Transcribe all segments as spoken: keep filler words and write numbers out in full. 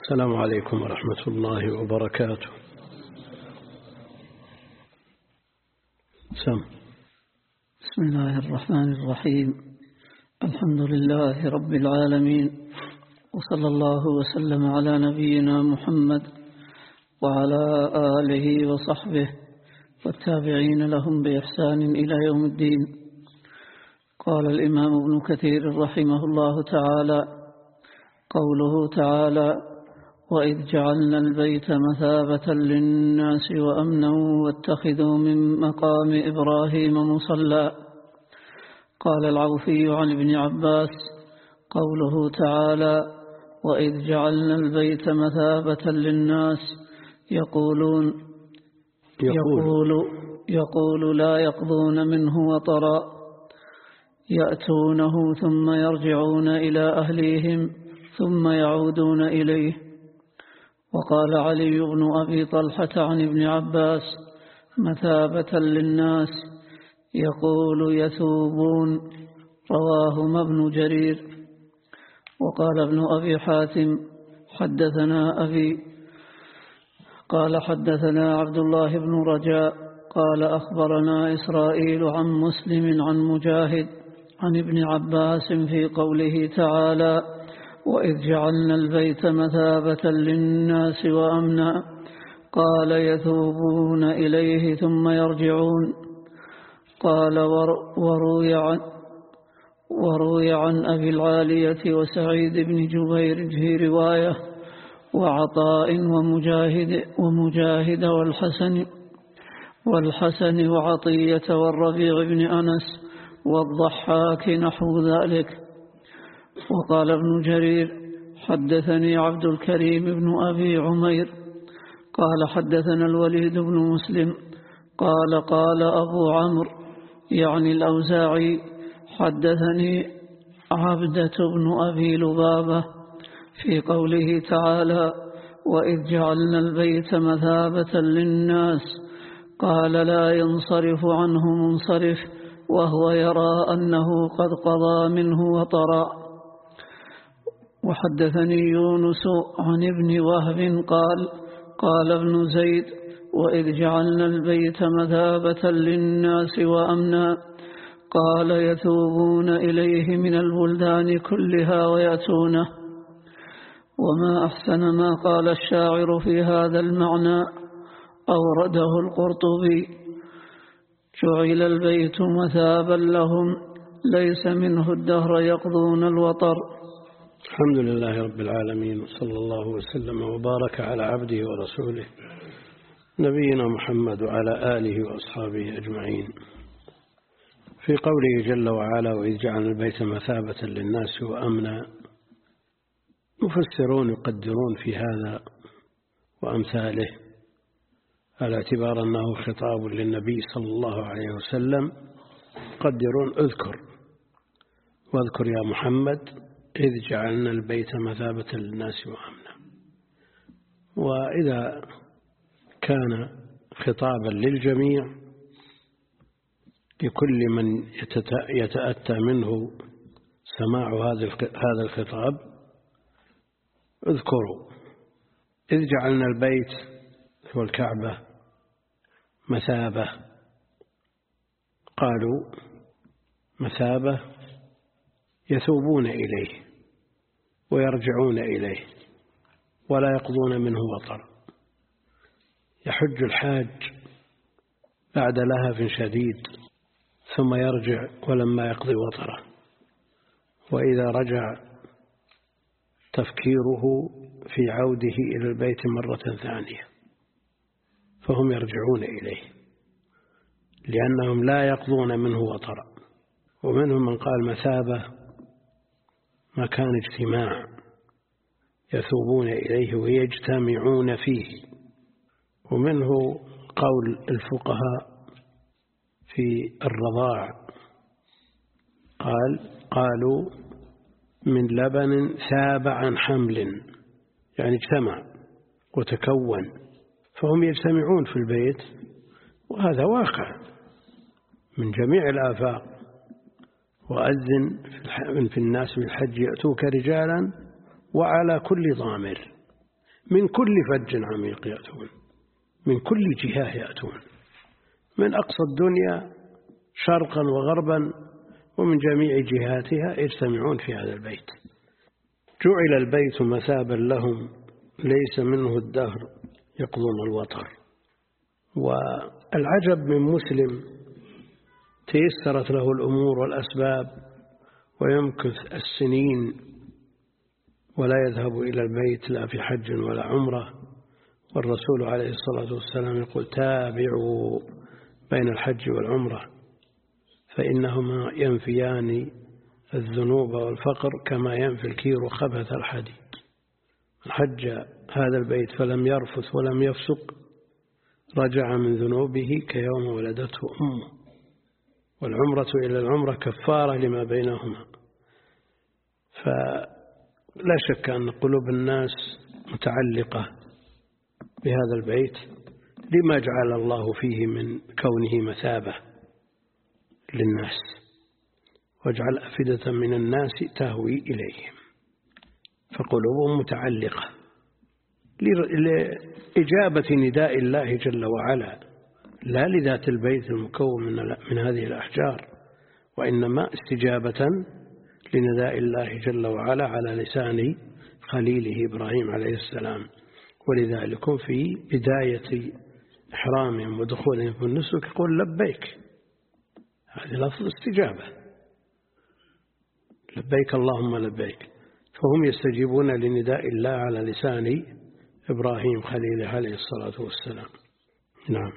السلام عليكم ورحمة الله وبركاته. سم. بسم الله الرحمن الرحيم. الحمد لله رب العالمين، وصلى الله وسلم على نبينا محمد وعلى آله وصحبه والتابعين لهم بإحسان إلى يوم الدين. قال الإمام ابن كثير رحمه الله تعالى: قوله تعالى: وإذ جعلنا البيت مثابة للناس وأمنا واتخذوا من مقام إبراهيم مصلى. قال العوفي عن ابن عباس: قوله تعالى: وإذ جعلنا البيت مثابة للناس، يقولون يقول, يقول لا يقضون منه وطرا، يأتونه ثم يرجعون إلى أهليهم ثم يعودون إليه. وقال علي بن أبي طلحة عن ابن عباس: مثابة للناس، يقول يثوبون. رواهما ابن جرير. وقال ابن أبي حاتم: حدثنا أبي قال حدثنا عبد الله بن رجاء قال أخبرنا إسرائيل عن مسلم عن مجاهد عن ابن عباس في قوله تعالى: وإذ جعلنا البيت مثابة للناس وأمنا، قال يثوبون إليه ثم يرجعون. قال وروي عن, وروي عن أبي العالية وسعيد بن جبير في رواية، وعطاء ومجاهد, ومجاهد والحسن والحسن وعطية والربيع بن أنس والضحاك نحو ذلك. وقال ابن جرير: حدثني عبد الكريم بن أبي عمير قال حدثنا الوليد بن مسلم قال قال أبو عمرو يعني الأوزاعي: حدثني عبدة بن أبي لبابة في قوله تعالى: وإذ جعلنا البيت مثابة للناس، قال لا ينصرف عنه منصرف وهو يرى أنه قد قضى منه وطرا. وحدثني يونس عن ابن وهب قال قال ابن زيد: وإذ جعلنا البيت مثابة للناس وأمنا، قال يثوبون إليه من البلدان كلها ويأتونه. وما أحسن ما قال الشاعر في هذا المعنى، أورده القرطبي: جعل البيت مثابا لهم ليس منه الدهر يقضون الوطر. الحمد لله رب العالمين، وصلى الله وسلم وبارك على عبده ورسوله نبينا محمد وعلى آله وأصحابه أجمعين. في قوله جل وعلا: وإذ جعلنا البيت مثابة للناس وأمنا، مفسرون يقدرون في هذا وأمثاله على اعتبار أنه خطاب للنبي صلى الله عليه وسلم. يقدرون: اذكر واذكر يا محمد إذ جعلنا البيت مثابة للناس وأمنا. وإذا كان خطابا للجميع لكل من يتأتى منه سماع هذا الخطاب، اذكروا إذ جعلنا البيت هو الكعبة مثابة. قالوا مثابة يثوبون إليه ويرجعون إليه ولا يقضون منه وطر. يحج الحاج بعد لهف شديد ثم يرجع ولما يقضي وطره، وإذا رجع تفكيره في عوده إلى البيت مرة ثانية، فهم يرجعون إليه لأنهم لا يقضون منه وطرا. ومنهم من قال مثابة مكان اجتماع يثوبون إليه ويجتمعون فيه. ومنه قول الفقهاء في الرضاع، قال قالوا من لبن ثاب عن حمل، يعني اجتمع وتكون، فهم يجتمعون في البيت. وهذا واقع من جميع الآفاق. وأذن في الناس بالحج يأتوك رجالا وعلى كل ضامر من كل فج عميق يأتون، من كل جهة يأتون، من أقصى الدنيا شرقا وغربا ومن جميع جهاتها يجتمعون في هذا البيت. جعل البيت مثابا لهم ليس منه الدهر يقضون الوطر. والعجب من مسلم تيسرت له الأمور والأسباب ويمكث السنين ولا يذهب إلى البيت لا في حج ولا عمرة، والرسول عليه الصلاة والسلام يقول تابعوا بين الحج والعمرة فإنهما ينفيان الذنوب والفقر كما ينفي الكير خبث الحديد. من حج هذا البيت فلم يرفث ولم يفسق رجع من ذنوبه كيوم ولدته أمه، والعمرة إلى العمرة كفارة لما بينهما. فلا شك أن قلوب الناس متعلقة بهذا البيت لما جعل الله فيه من كونه مثابة للناس، واجعل أفئدة من الناس تهوي إليهم، فقلوبهم متعلقة لإجابة نداء الله جل وعلا، لا لذات البيت المكون من هذه الأحجار، وإنما استجابة لنداء الله جل وعلا على لسان خليله إبراهيم عليه السلام. ولذلك في بداية إحرامهم ودخولهم في النسك يقول لبيك، هذه لفظ استجابة، لبيك اللهم لبيك، فهم يستجيبون لنداء الله على لسان إبراهيم خليله عليه الصلاة والسلام. نعم.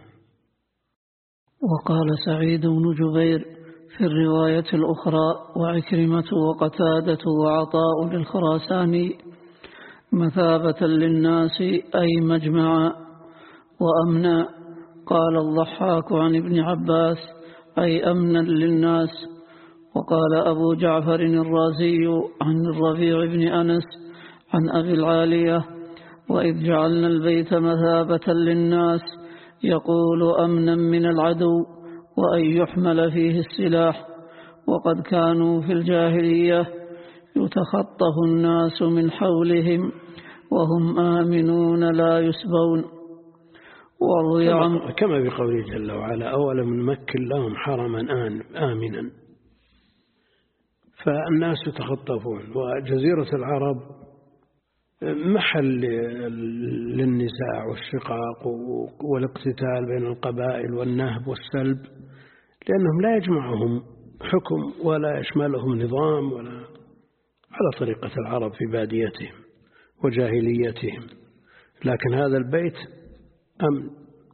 وقال سعيد بن جبير في الرواية الأخرى وعكرمة وقتادة وعطاء للخراساني مثابة للناس أي مجمعا وأمنا. قال الضحاك عن ابن عباس أي أمنا للناس. وقال أبو جعفر الرازي عن الربيع بن أنس عن أبي العالية وإذ جعلنا البيت مثابة للناس يقول أمنا من العدو وأن يحمل فيه السلاح. وقد كانوا في الجاهلية يتخطف الناس من حولهم وهم آمنون لا يسبون. كما, كما بقوله جل وعلا أولم نمكن لهم حرما آمنا، فالناس يتخطفون. وجزيرة العرب محل للنزاع والشقاق والاقتتال بين القبائل والنهب والسلب، لأنهم لا يجمعهم حكم ولا يشملهم نظام ولا على طريقة العرب في باديتهم وجاهليتهم. لكن هذا البيت أمن،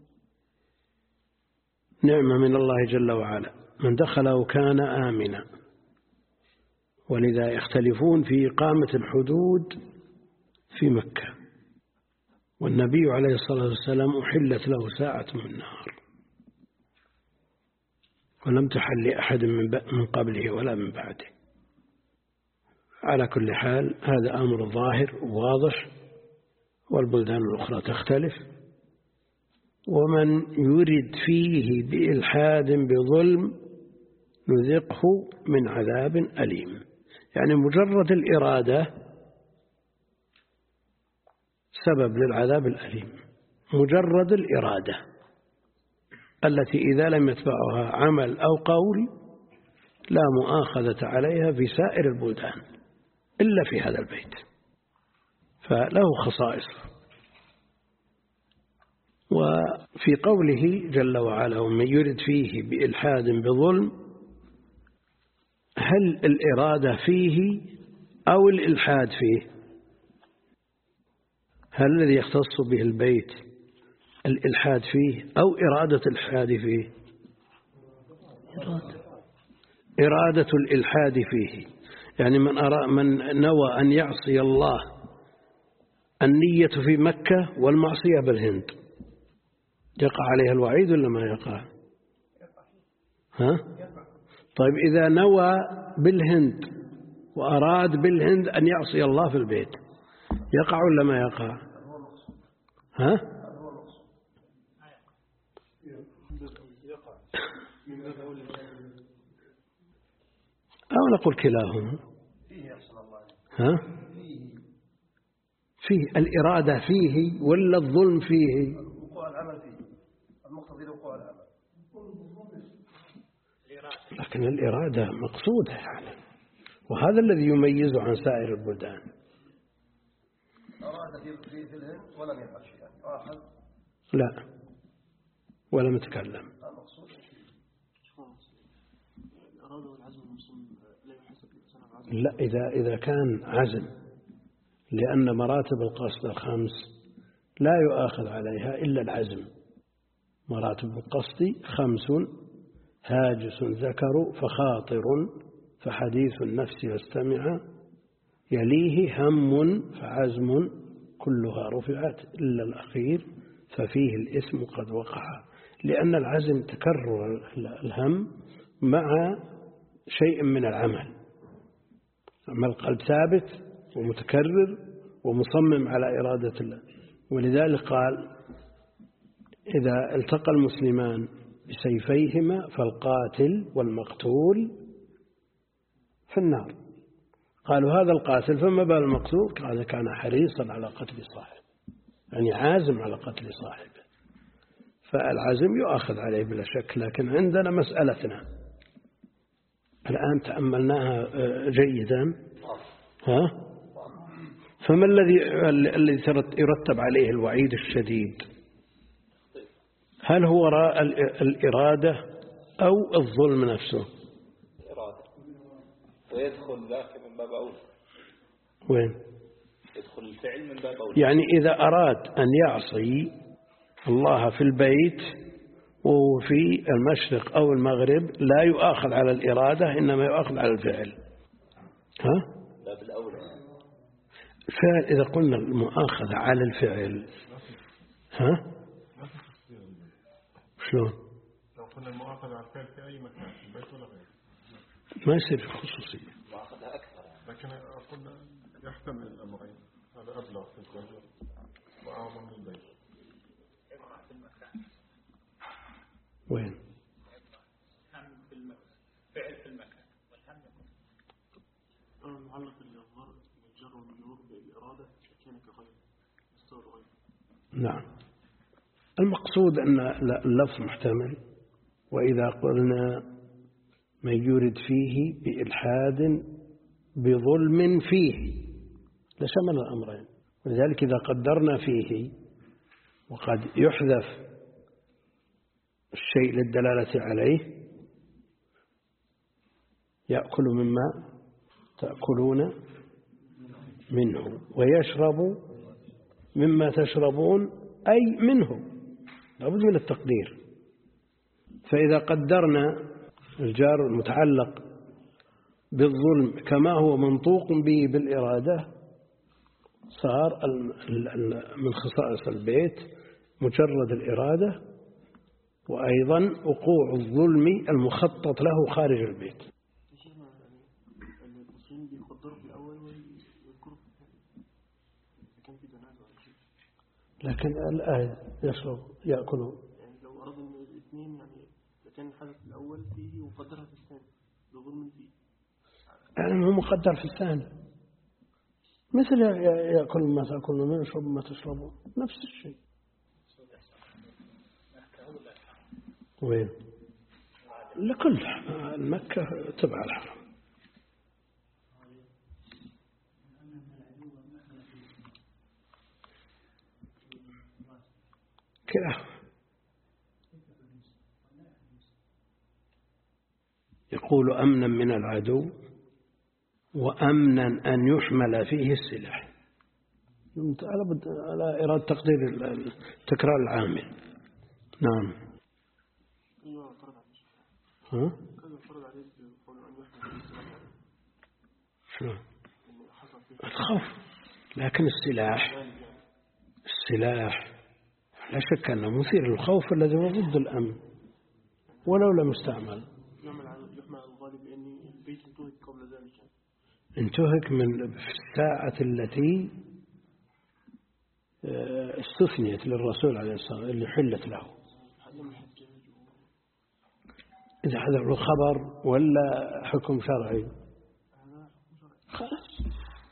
نعمة من الله جل وعلا، من دخله كان آمنا. ولذا يختلفون في إقامة الحدود في مكة، والنبي عليه الصلاة والسلام أحلت له ساعة من النهار ولم تحل لأحد من قبله ولا من بعده. على كل حال هذا أمر ظاهر وواضح، والبلدان الأخرى تختلف. ومن يرد فيه بإلحاد بظلم نذقه من عذاب أليم. يعني مجرد الإرادة سبب للعذاب الأليم، مجرد الإرادة التي إذا لم يتبعها عمل أو قول لا مؤاخذة عليها في سائر البلدان إلا في هذا البيت، فله خصائص. وفي قوله جل وعلا ومن يرد فيه بإلحاد بظلم، هل الإرادة فيه أو الإلحاد فيه؟ هل الذي يختص به البيت الإلحاد فيه أو إرادة الإلحاد فيه؟ إرادة, إرادة الإلحاد فيه. يعني من, أرى من نوى أن يعصي الله، النية في مكة والمعصية بالهند، يقع عليها الوعيد ولا ما يقع؟ ها؟ طيب إذا نوى بالهند وأراد بالهند أن يعصي الله في البيت يقع ولا ما يقع؟ ها؟ أو نقول كلاهما. ها؟ فيه الإرادة فيه ولا الظلم فيه؟ وقوع العمل فيه، المقتضي لوقوع العمل. لكن الإرادة مقصودة يعني، وهذا الذي يميزه عن سائر البلدان. أراد في في الهند ولم يفعل شيئا، واحد لا ولم يتكلم. المقصود لا، إذا إذا كان عزم، لأن مراتب القصد الخمس لا يؤاخذ عليها إلا العزم. مراتب القصد خمس: هاجس ذكر فخاطر فحديث النفس واستمع، يليه هم فعزم كلها رفعت إلا الأخير ففيه الإثم قد وقع، لأن العزم تكرر الهم مع شيء من العمل، أما القلب ثابت ومتكرر ومصمم على إرادة الله. ولذلك قال: إذا التقى المسلمان بسيفيهما فالقاتل والمقتول في النار. قالوا: هذا القاتل فما بال المقتول؟ قال: كان حريصا على قتل صاحبه، يعني عازم على قتل صاحبه. فالعزم يؤخذ عليه بلا شك، لكن عندنا مسألتنا الآن تأملناها جيدا، ها؟ فما الذي الذي يرتب عليه الوعيد الشديد؟ هل هو وراء الإرادة أو الظلم نفسه؟ الإرادة، ويدخل ذاك من باب أولى. وين؟ يدخل الفعل من باب أولى. يعني إذا أراد أن يعصي الله في البيت وفي المشرق أو المغرب لا يؤاخذ على الإرادة، إنما يؤاخذ على الفعل. ها؟ باب الأولى. الفعل إذا قلنا المؤاخذة على الفعل، ها؟ شلون؟ لو قلنا المؤاخذة على الفعل في أي مكان، في البيت ولا غيره، ما يصير في خصوصية. مؤاخذة أكثر. لكن قلنا يحتمل الأمرين، هذا أبلغ في الزجر وأعظم من البيت. وين؟ فعل في المكان والهم يكون معلق بالجر والمجرور بالإرادة كان كغير مستوى غير. نعم، المقصود أن اللفظ محتمل، وإذا قلنا من يرد فيه بإلحاد بظلم فيه لشمل الأمرين. ولذلك إذا قدرنا فيه وقد يحذف الشيء للدلالة عليه: يأكل مما تأكلون منه ويشرب مما تشربون، أي منه، لابد من التقدير. فإذا قدرنا الجار المتعلق بالظلم كما هو منطوق به بالإرادة، صار من خصائص البيت مجرد الإرادة، وأيضا وقوع الظلم المخطط له خارج البيت. لكن الآية يشرب يأكل، يعني لو أراد أن الاثنين يعني كان الحدث الأول فيه وقدرها في الثاني بظلم فيه، يعني هو مقدر في الثاني، مثل يأكل ما تأكلون منه ويشرب ما تشربون، نفس الشيء. وين؟ لكل مكة تبع الحرم. كده يقول: أمنا من العدو وأمنا أن يحمل فيه السلاح، على إرادة تقدير تكرار العامل. نعم. ها؟ الخوف، لكن السلاح السلاح لا شك أنه مثير للخوف الذي هو ضد الأمن ولو لم يستعمل. انتهك من في الساعة التي استثنيت للرسول عليه الصلاة والسلام اللي حلت له، إذا حدث له خبر ولا حكم شرعي خلاص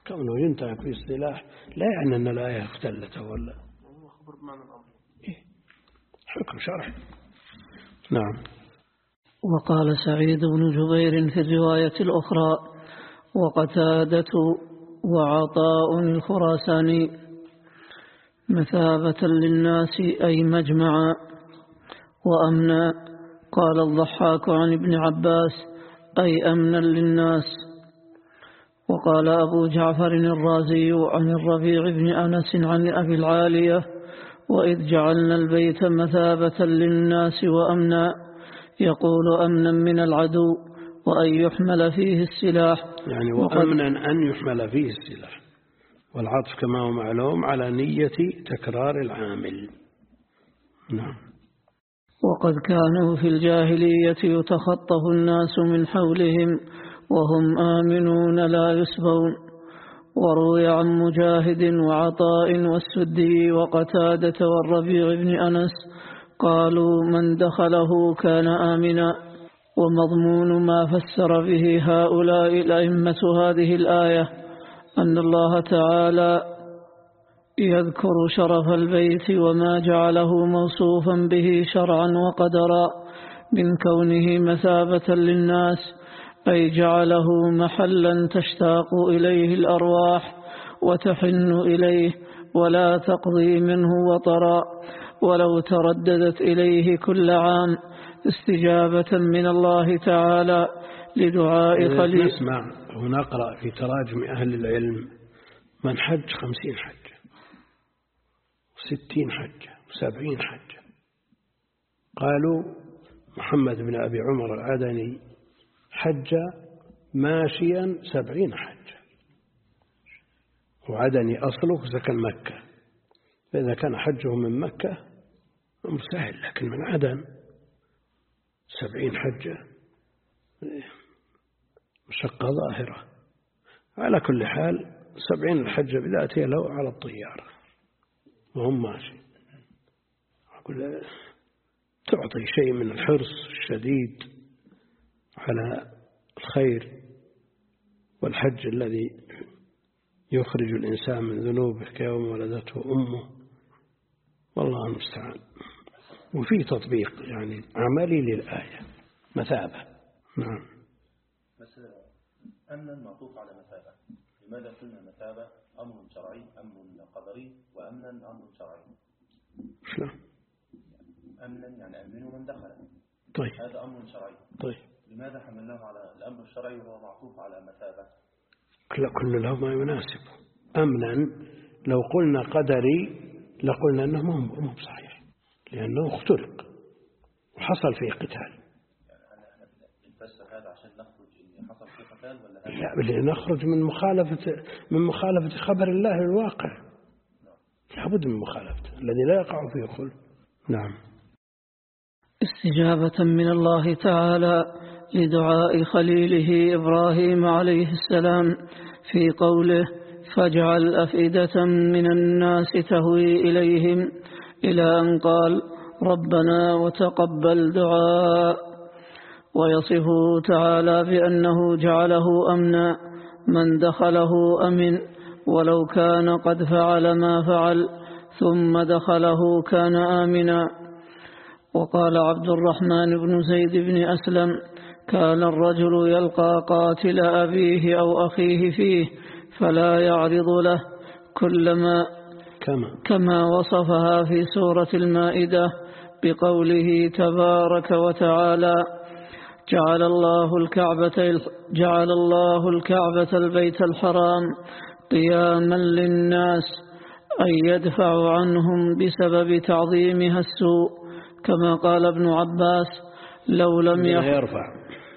كونه ينتهك في السلاح لا يعني أن الآية اختلت ولا هو خبر بمعنى الأمر. إيه؟ حكم شرعي. نعم. وقال سعيد بن جبير في الرواية الأخرى: وقتادة وعطاء الخراساني مثابة للناس أي مجمعا وأمنا. قال الضحاك عن ابن عباس: أي أمنا للناس. وقال أبو جعفر الرازي عن الربيع بن أنس عن أبي العالية: وإذ جعلنا البيت مثابة للناس وأمنا، يقول أمنا من العدو وأن يحمل فيه السلاح، يعني وأمنا أن يحمل فيه السلاح، والعطف كما هو معلوم على نية تكرار العامل. نعم. وقد كانوا في الجاهلية يتخطف الناس من حولهم وهم آمنون لا يسبون. وروي عن مجاهد وعطاء والسدي وقتادة والربيع بن أنس قالوا: من دخله كان آمنا. ومضمون ما فسر به هؤلاء الأئمة هذه الآية أن الله تعالى يذكر شرف البيت وما جعله موصوفا به شرعا وقدرا من كونه مثابة للناس، أي جعله محلا تشتاق إليه الأرواح وتحن إليه ولا تقضي منه وطرا، ولو ترددت إليه كل عام استجابة من الله تعالى لدعاء خليل. نسمع ونقرأ في تراجم أهل العلم: من حج خمسين حجة وستين حجة وسبعين حجة. قالوا محمد بن أبي عمر العدني حج ماشيا سبعين حجة، وعدني أصله سكن مكة، فإذا كان حجه من مكة أمر سهل، لكن من عدن سبعين حجة مشقة ظاهرة. على كل حال سبعين الحجة بذاتها لو على الطيارة وهم ماشي، أقول تعطي شيء من الحرص الشديد على الخير والحج الذي يخرج الإنسان من ذنوبه كيوم ولدته أمه، والله المستعان. وفي تطبيق يعني عملي للآية مثابة. نعم. بس أمنا معطوف على مثابة، لماذا قلنا مثابة أمر شرعي أمر قدري وأمنا أمر شرعي؟ شلون؟ أمنا يعني أمنوا من دخل. طيب. هذا أمر شرعي. طيب. لماذا حملناه على الأمر الشرعي وهو معطوف على مثابة؟ كل كل له ما يناسب. أمنا لو قلنا قدري لقلنا أنه مو صحيح، لأنه اختلق وحصل فيه قتال. يعني نفسر هذا عشان نخرج إن حصل فيه قتال ولا لا، بل نخرج من مخالفة من مخالفة خبر الله الواقع. لابد من مخالفته الذي لا يقع فيه خلق. نعم. استجابة من الله تعالى لدعاء خليله إبراهيم عليه السلام في قوله: فاجعل أفئدة من الناس تهوي إليهم، إلى أن قال: ربنا وتقبل دعاء. ويصفه تعالى بأنه جعله أمنا، من دخله أمن ولو كان قد فعل ما فعل ثم دخله كان آمنا. وقال عبد الرحمن بن زيد بن أسلم: كان الرجل يلقى قاتل أبيه أو أخيه فيه فلا يعرض له كلما كما, كما وصفها في سورة المائدة بقوله تبارك وتعالى: جعل الله الكعبة جعل الله الكعبة البيت الحرام قياما للناس، أي يدفع عنهم بسبب تعظيمها السوء، كما قال ابن عباس: لو لم يرفع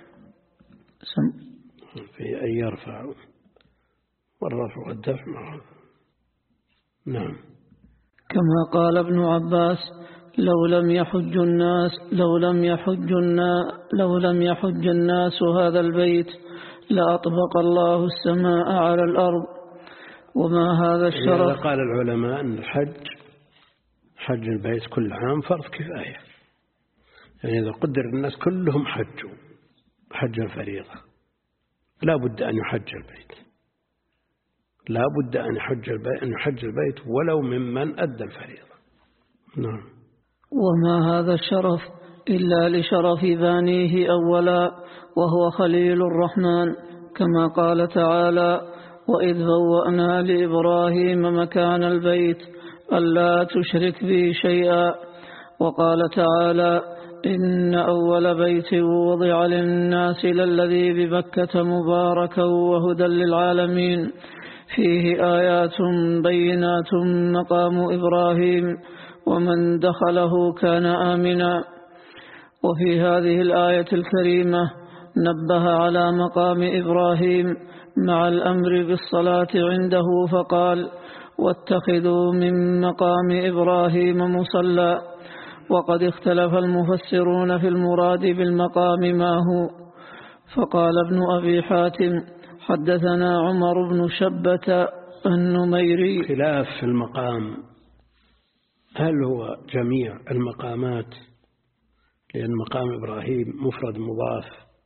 في أن يرفع والرفع والدفع معه. نعم. كما قال ابن عباس: لو لم يحج الناس لو لم يحج الناس لو لم يحج الناس هذا البيت لأطبق الله السماء على الأرض. وما هذا الشرف؟ قال العلماء أن الحج حج البيت كل عام فرض كفاية، يعني إذا قدر الناس كلهم حجوا حج الفريضة لا بد أن يحج البيت، لا بد أن يحج البيت, أن يحج البيت ولو ممن أدى الفريضة. نعم. وما هذا الشرف إلا لشرف بانيه أولا وهو خليل الرحمن، كما قال تعالى: وإذ بوأنا لإبراهيم مكان البيت ألا تشرك بي شيئا. وقال تعالى: إن أول بيت وضع للناس للذي ببكة مباركا وهدى للعالمين فيه آيات بينات مقام إبراهيم ومن دخله كان آمنا. وفي هذه الآية الكريمة نبه على مقام إبراهيم مع الأمر بالصلاة عنده فقال: واتخذوا من مقام إبراهيم مصلى. وقد اختلف المفسرون في المراد بالمقام ما هو، فقال ابن أبي حاتم: حدثنا عمر بن شبة النميري. خلاف في المقام، هل هو جميع المقامات؟ لأن مقام إبراهيم مفرد مضاف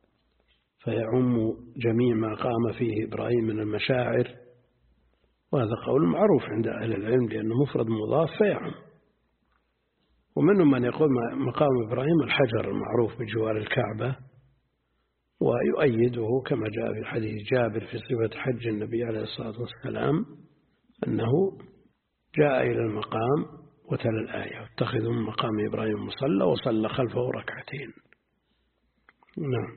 فيعم جميع ما قام فيه إبراهيم من المشاعر، وهذا قول معروف عند أهل العلم لأنه مفرد مضاف فيعم. ومنهم من يقول مقام إبراهيم الحجر المعروف بجوار الكعبة، ويؤيده كما جاء في حديث جابر في صفة حج النبي عليه الصلاة والسلام أنه جاء إلى المقام وتلا الآية: واتخذوا من مقام إبراهيم مصلى وصلى خلفه ركعتين. نعم.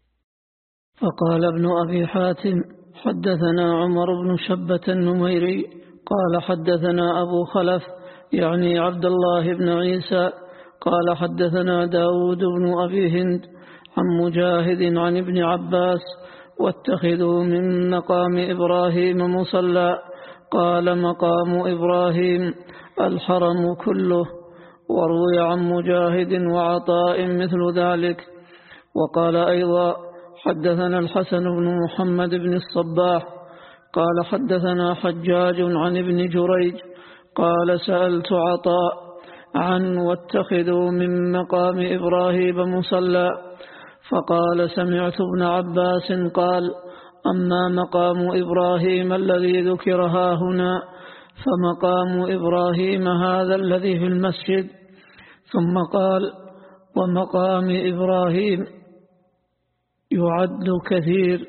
فقال ابن أبي حاتم: حدثنا عمر بن شبة النميري قال حدثنا أبو خلف يعني عبد الله بن عيسى قال حدثنا داود بن أبي هند عن مجاهد عن ابن عباس: واتخذوا من مقام إبراهيم مصلى. قال: مقام إبراهيم الحرم كله. وروي عن مجاهد وعطاء مثل ذلك. وقال أيضا: حدثنا الحسن بن محمد بن الصباح قال حدثنا حجاج عن ابن جريج قال: سألت عطاء عن واتخذوا من مقام إبراهيم مصلى، فقال: سمعت ابن عباس قال: أما مقام إبراهيم الذي ذكر ها هنا فمقام إبراهيم هذا الذي في المسجد. ثم قال: ومقام إبراهيم يعد كثير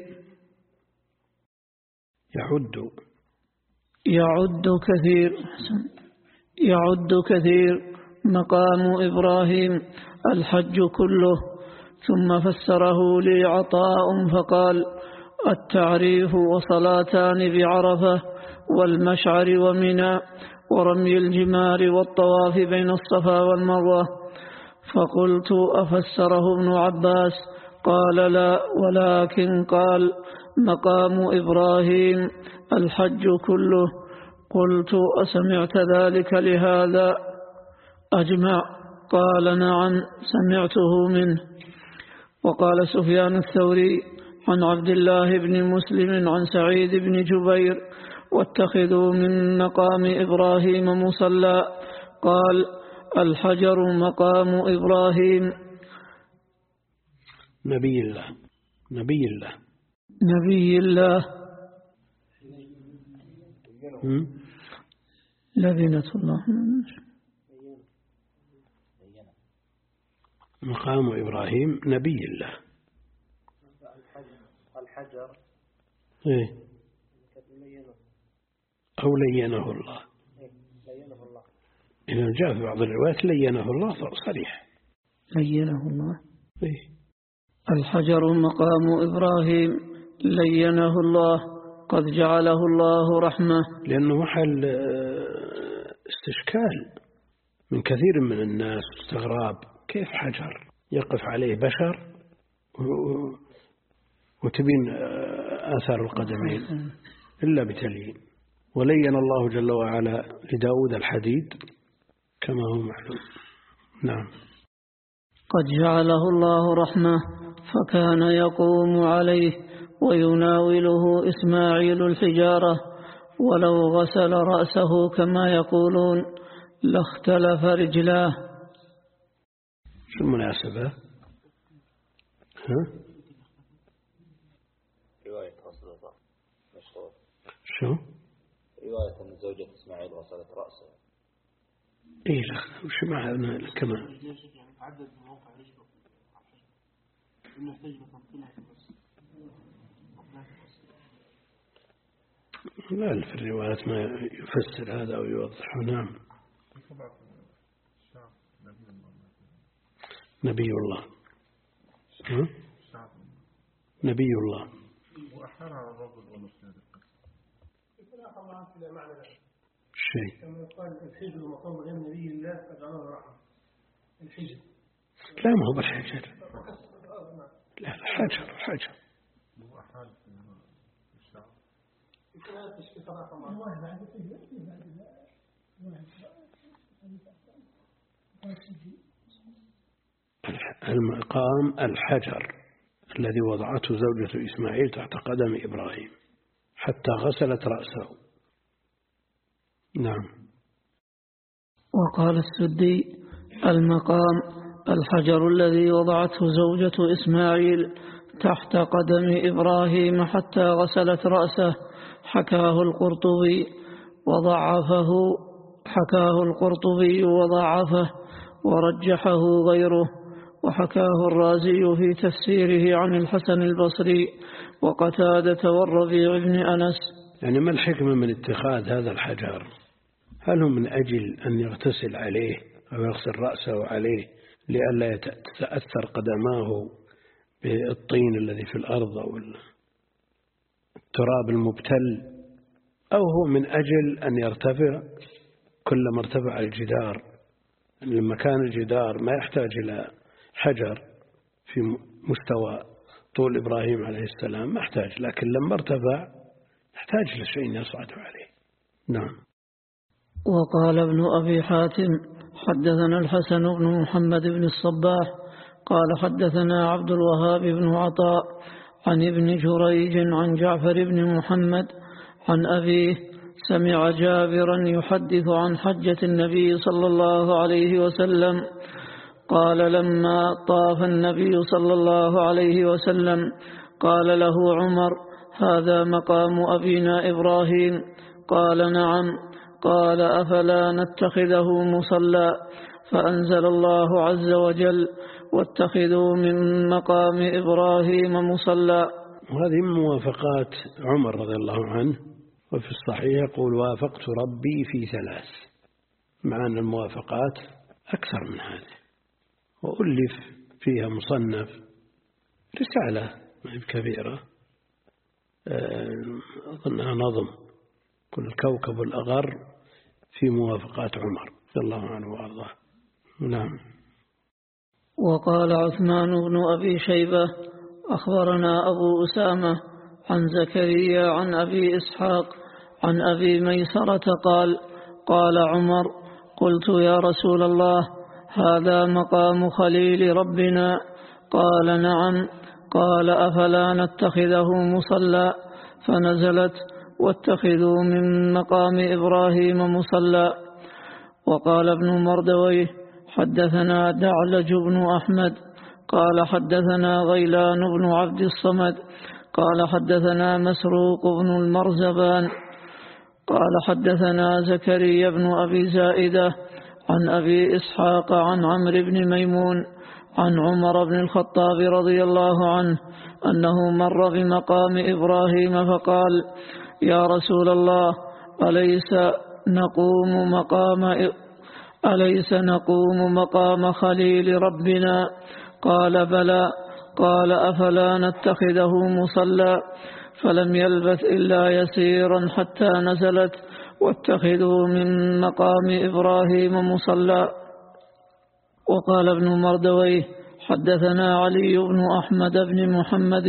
يعد يعد كثير يعد كثير مقام إبراهيم الحج كله. ثم فسره لي عطاء فقال: التعريف وصلاتان بعرفة والمشعر ومنى ورمي الجمار والطواف بين الصفا والمروة. فقلت: أفسره ابن عباس؟ قال: لا، ولكن قال: مقام إبراهيم الحج كله. قلت: أسمعت ذلك لهذا أجمع؟ قال: نعم، سمعته منه. وقال سفيان الثوري عن عبد الله بن مسلم عن سعيد بن جبير: واتخذوا من مقام إبراهيم مصلى. قال: الحجر مقام إبراهيم. نبي الله نبي الله نبي الله لبنة الله. مقام إبراهيم نبي الله. الحجر إيه؟ أو لينه الله. لينه الله. إذا جاء في بعض الروايات لينه الله صريح. لينه الله. إيه؟ الحجر مقام إبراهيم لينه الله قد جعله الله رحمة. لأنه محل استشكال من كثير من الناس، استغراب: كيف حجر يقف عليه بشر وتبين آثار القدمين إلا بتليين؟ ولين الله جل وعلا لداود الحديد كما هو معلوم. نعم. قد جعله الله رحمة فكان يقوم عليه ويناوله إسماعيل الحجارة، ولو غسل رأسه كما يقولون لاختلف رجلاه. شو المناسبة؟ ها؟ رواية غسل الرأس مشهور. شو؟ رواية أن زوجة إسماعيل وصلت رأسه. إيه لا وش معنا كمان يعني تعدد مواقع رجله إنه يحتاج لتنقيلها في البس. لا في الروايات ما يفسر هذا أو يوضح. نعم. نبي الله ها؟ نبي الله وأحيانا الرجل والمسلم شيء كما يقال الحجر مقام غير نبي الله فجعله رحمة. الحجر لا ما هو بالحجر لا الحجر الحجر المقام الحجر الذي وضعته زوجة إسماعيل تحت قدم إبراهيم حتى غسلت رأسه. نعم. وقال السدي المقام الحجر الذي وضعته زوجة إسماعيل تحت قدم إبراهيم حتى غسلت رأسه. حكاه القرطبي وضعفه حكاه القرطبي وضعفه ورجحه غيره، وحكاه الرازي في تفسيره عن الحسن البصري وقتادة والربيع بن أنس. يعني ما الحكمة من اتخاذ هذا الحجر؟ هل هو من أجل أن يغتسل عليه أو يغسل رأسه عليه لئلا تتأثر قدماه بالطين الذي في الأرض أو التراب المبتل، أو هو من أجل أن يرتفع كلما ارتفع الجدار؟ لما كان الجدار ما يحتاج إلى حجر في مستوى طول إبراهيم عليه السلام ما احتاج، لكن لما ارتفع يحتاج لشيء يصعد عليه. نعم. وقال ابن أبي حاتم حدثنا الحسن بن محمد بن الصباح قال حدثنا عبد الوهاب بن عطاء عن ابن جريج عن جعفر بن محمد عن أبيه سمع جابرا يحدث عن حجة النبي صلى الله عليه وسلم قال لما طاف النبي صلى الله عليه وسلم قال له عمر هذا مقام أبينا إبراهيم؟ قال نعم. قال أفلا نتخذه مصلى؟ فأنزل الله عز وجل واتخذوا من مقام إبراهيم مصلى. وهذه من موافقات عمر رضي الله عنه، وفي الصحيح يقول وافقت ربي في ثلاث، مع أن الموافقات أكثر من هذه، وألف فيها مصنف رسالة كبيرة أظنها نظم كل كوكب الأغر في موافقات عمر رضي الله عنه وأرضاه. نعم. وقال عثمان بن أبي شيبة أخبرنا أبو أسامة عن زكريا عن أبي إسحاق عن أبي ميسرة قال قال عمر قلت يا رسول الله هذا مقام خليل ربنا؟ قال نعم. قال أفلا نتخذه مصلى؟ فنزلت واتخذوا من مقام إبراهيم مصلى. وقال ابن مردويه حدثنا دعلج بن أحمد قال حدثنا غيلان بن عبد الصمد قال حدثنا مسروق بن المرزبان قال حدثنا زكريا بن أبي زائدة عن أبي إسحاق عن عمرو بن ميمون عن عمر بن الخطاب رضي الله عنه أنه مر بمقام إبراهيم فقال يا رسول الله أليس نقوم مقام أليس نقوم مقام خليل ربنا؟ قال بلى. قال أفلا نتخذه مصلى؟ فلم يلبث إلا يسيرا حتى نزلت واتخذوا من مقام إبراهيم مصلى. وقال ابن مردويه حدثنا علي بن أحمد بن محمد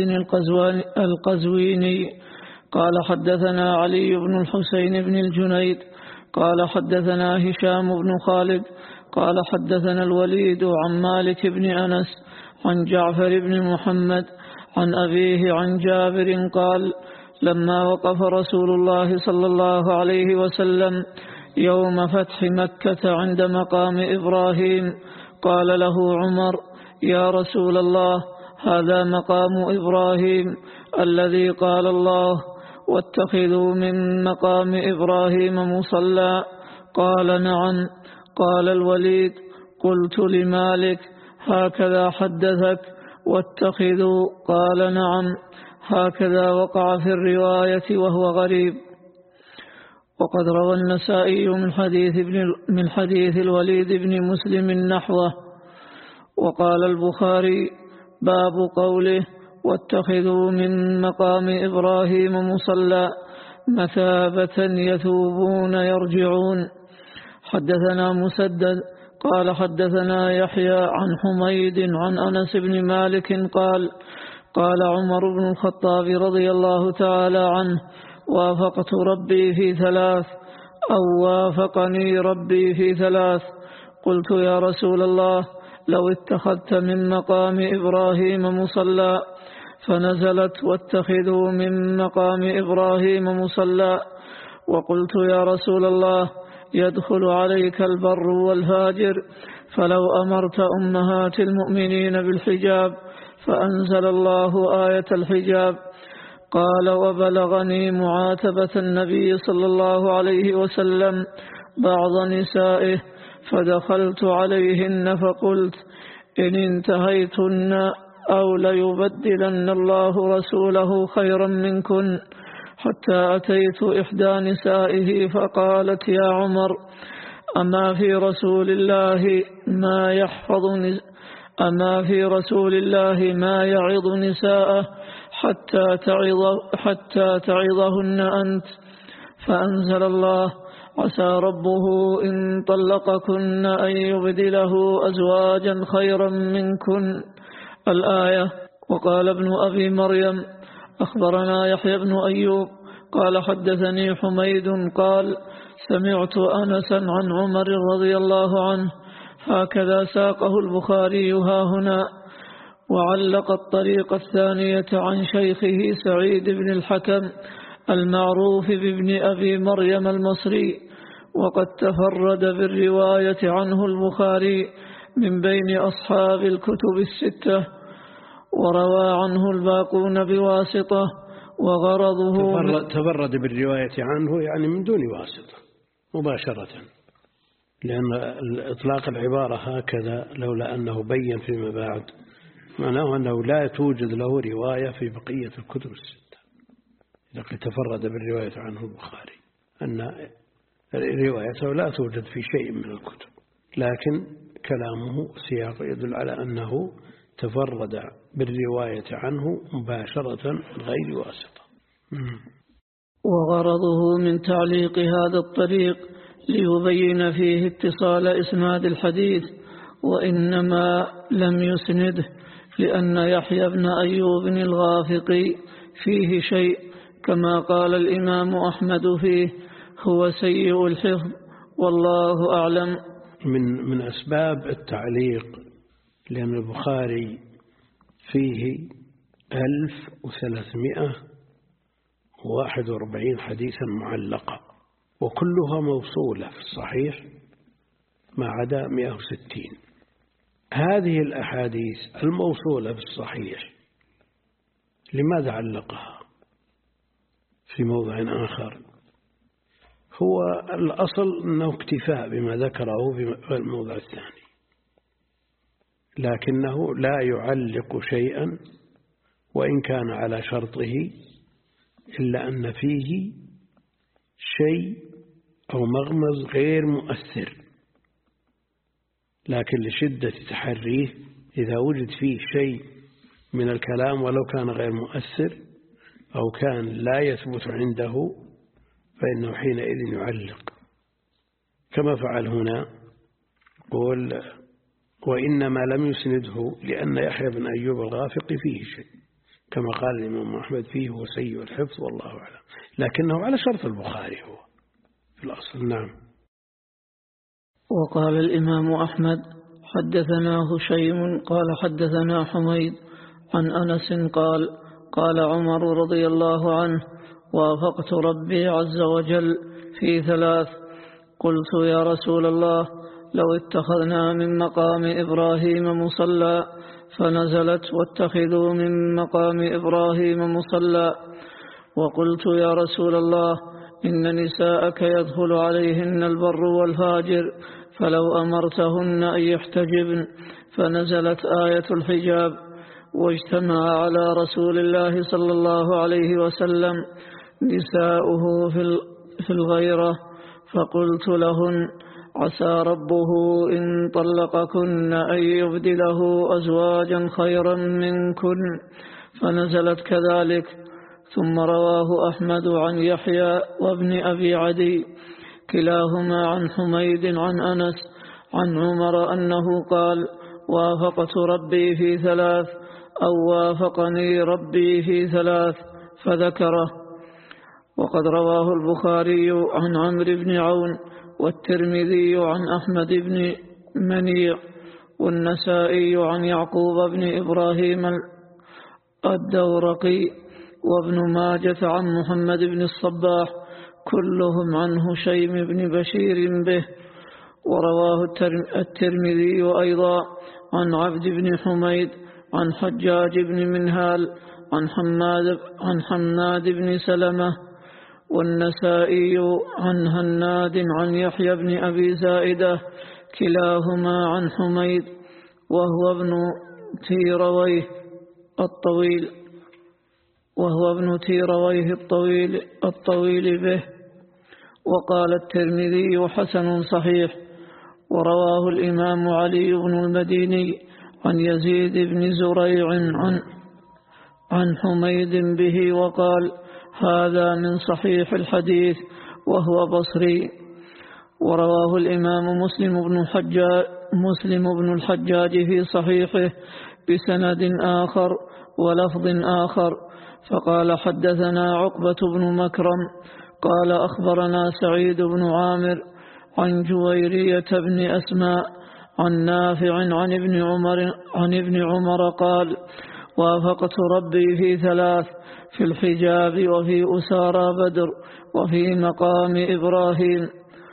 القزويني قال حدثنا علي بن الحسين بن الجنيد قال حدثنا هشام بن خالد قال حدثنا الوليد عن مالك بن أنس عن جعفر بن محمد عن أبيه عن جابر قال لما وقف رسول الله صلى الله عليه وسلم يوم فتح مكة عند مقام إبراهيم قال له عمر يا رسول الله هذا مقام إبراهيم الذي قال الله واتخذوا من مقام إبراهيم مصلى؟ قال نعم. قال الوليد: قلت لمالك: هكذا حدثك واتخذوا؟ قال نعم، هكذا وقع في الرواية وهو غريب. وقد روى النسائي من حديث, ابن من حديث الوليد بن مسلم نحوه. وقال البخاري: باب قوله: واتخذوا من مقام إبراهيم مصلى مثابة يثوبون يرجعون. حدثنا مسدد قال حدثنا يحيى عن حميد عن أنس بن مالك قال: قال عمر بن الخطاب رضي الله تعالى عنه: وافقت ربي في ثلاث، أو وافقني ربي في ثلاث. قلت: يا رسول الله، لو اتخذت من مقام إبراهيم مصلى. فنزلت: واتخذوا من مقام إبراهيم مصلى. وقلت: يا رسول الله، يدخل عليك البر والفاجر، فلو أمرت أمهات المؤمنين بالحجاب. فأنزل الله آية الحجاب. قال: وبلغني معاتبة النبي صلى الله عليه وسلم بعض نسائه، فدخلت عليهن فقلت: إن انتهيتن أو ليبدلن الله رسوله خيرا منكن. حتى أتيت إحدى نسائه فقالت: يا عمر، أما في رسول الله ما يحفظ أما في رسول الله ما يعظ نساءه حتى تعظ حتى تعظهن أنت؟ فأنزل الله: عسى ربه إن طلقكن أن يبدله أزواجا خيرا منكن، الآية. وقال ابن أبي مريم: أخبرنا يحيى بن أيوب قال حدثني حميد قال: سمعت أنسا عن عمر رضي الله عنه، هكذا ساقه البخاري هاهنا. وعلق الطريق الثانية عن شيخه سعيد بن الحكم المعروف بابن أبي مريم المصري، وقد تفرد بالرواية عنه البخاري من بين أصحاب الكتب الستة، وروى عنه الباقون بواسطة. وغرضه تفرد, تفرد بالرواية عنه يعني من دون واسطة مباشرة، لأن إطلاق العبارة هكذا لولا أنه بين فيما بعد معناه أنه لا توجد له رواية في بقية الكتب الستة. لقد تفرد بالرواية عنه البخاري أن روايته لا توجد في شيء من الكتب، لكن كلامه سياق يدل على أنه تفرد بالرواية عنه مباشرة غير واسطة. وغرضه من تعليق هذا الطريق ليبين فيه اتصال إسناد الحديث، وإنما لم يسنده لأن يحيى بن أيوب الغافقي فيه شيء، كما قال الإمام أحمد فيه: هو سيء الحفظ والله أعلم. من من أسباب التعليق لأن البخاري فيه ألف وثلاثمائة وواحد وأربعين حديثا معلقة، وكلها موصولة في الصحيح ما عدا مئة وستين. هذه الأحاديث الموصولة في الصحيح لماذا علقها في موضع آخر؟ هو الأصل أنه اكتفاء بما ذكره في الموضع الثاني، لكنه لا يعلق شيئا وإن كان على شرطه، إلا أن فيه شيء أو مغمز غير مؤثر، لكن لشدة تحريه إذا وجد فيه شيء من الكلام ولو كان غير مؤثر أو كان لا يثبت عنده فإنه حينئذ يعلق، كما فعل هنا. قول: وإنما لم يسنده لأن يحيى بن أيوب الغافقي فيه شيء، كما قال الإمام أحمد فيه هو سيء الحفظ والله أعلم، لكنه على شرط البخاري هو في الأصل. نعم. وقال الإمام أحمد: حدثنا هشيم قال حدثنا حميد عن أنس قال: قال عمر رضي الله عنه: وافقت ربي عز وجل في ثلاث. قلت: يا رسول الله، لو اتخذنا من مقام إبراهيم مصلى. فنزلت: واتخذوا من مقام إبراهيم مصلى. وقلت يا رسول الله إن نساءك يدخل عليهن البر والفاجر فلو أمرتهن أن يحتجبن، فنزلت آية الحجاب: واجتمع على رسول الله صلى الله عليه وسلم نساؤه في الغيرة، فقلت لهن: عسى ربه إن طلقكن أن يبدله أزواجا خيرا منكن، فنزلت كذلك. ثم رواه أحمد عن يحيى وابن أبي عدي كلاهما عن حميد عن أنس عن عمر أنه قال: وافقت ربي في ثلاث أو وافقني ربي في ثلاث، فذكره. وقد رواه البخاري عن عمرو بن عون والترمذي عن أحمد بن منيع والنسائي عن يعقوب بن إبراهيم الدورقي وابن ماجة عن محمد بن الصباح، كلهم عن هشيم بن بشير به. ورواه الترمذي أيضا عن عبد بن حميد عن حجاج بن منهال عن حماد, عن حماد بن سلمة، والنسائي عن هناد عن يحيى بن أبي زائدة كلاهما عن حميد وهو ابن تيرويه الطويل وهو ابن تيرويه الطويل الطويل به. وقال الترمذي: حسن صحيح. ورواه الإمام علي بن المديني عن يزيد بن زريع عن عن حميد به، وقال: هذا من صحيح الحديث وهو بصري. ورواه الإمام مسلم بن الحجاج مسلم بن الحجاج في صحيحه بسند آخر ولفظ آخر، فقال: حدثنا عقبة بن مكرم قال: أخبرنا سعيد بن عامر عن جويرية بن أسماء عن نافع عن ابن عمر عن ابن عمر قال: وافقت ربي في ثلاث: في الحجاب، وفي أسارى بدر، وفي مقام إبراهيم.